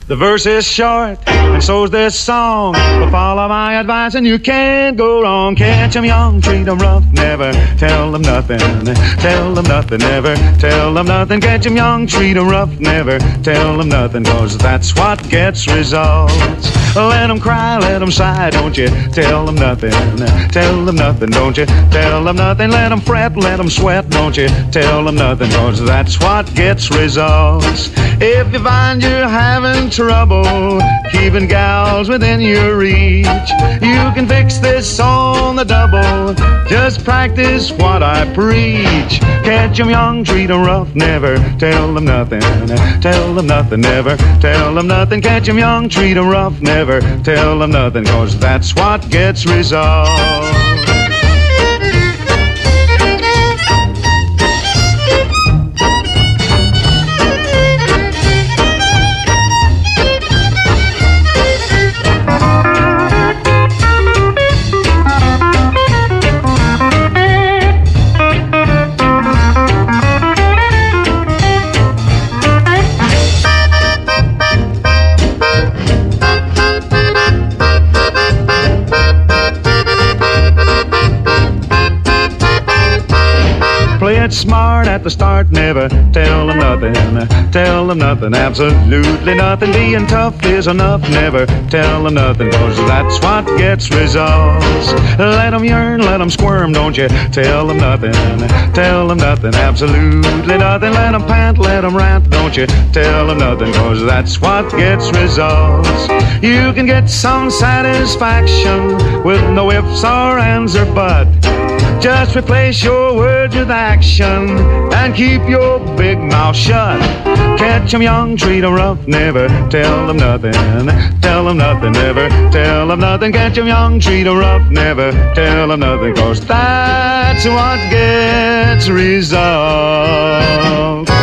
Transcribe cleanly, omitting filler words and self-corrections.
The verse is short, and so's this song. But follow my advice and you can't go wrong. Catch 'em young, treat 'em rough, never tell them nothing. Tell them nothing, never tell them nothing. Catch 'em young, treat 'em rough, never tell them nothing. 'Cause that's what gets results. Let 'em cry, let 'em sigh, don't you tell them nothing. Tell them nothing, don't you tell them nothing. Let 'em fret, let 'em sweat, don't you tell them nothing. 'Cause that's what gets results. If you find you're having trouble keeping gals within your reach, you can fix this on the double. Just practice what I preach. Catch 'em young, treat 'em rough, never tell them nothing. Tell them nothing, never tell them nothing. Catch 'em young, treat 'em rough, never tell them nothing. 'Cause that's what gets results. Play it smart at the start, never tell them nothing. Tell them nothing, absolutely nothing. Being tough is enough, never tell them nothing. 'Cause that's what gets results. Let them yearn, let them squirm, don't you tell them nothing. Tell them nothing, absolutely nothing. Let them pant, let them rant, don't you tell them nothing. 'Cause that's what gets results. You can get some satisfaction with no ifs or ands or but. Just replace your words with action and keep your big mouth shut. Catch 'em young, treat 'em rough, never tell them nothing. Tell them nothing, never tell them nothing. Catch 'em young, treat 'em rough, never tell them nothing. 'Cause that's what gets results.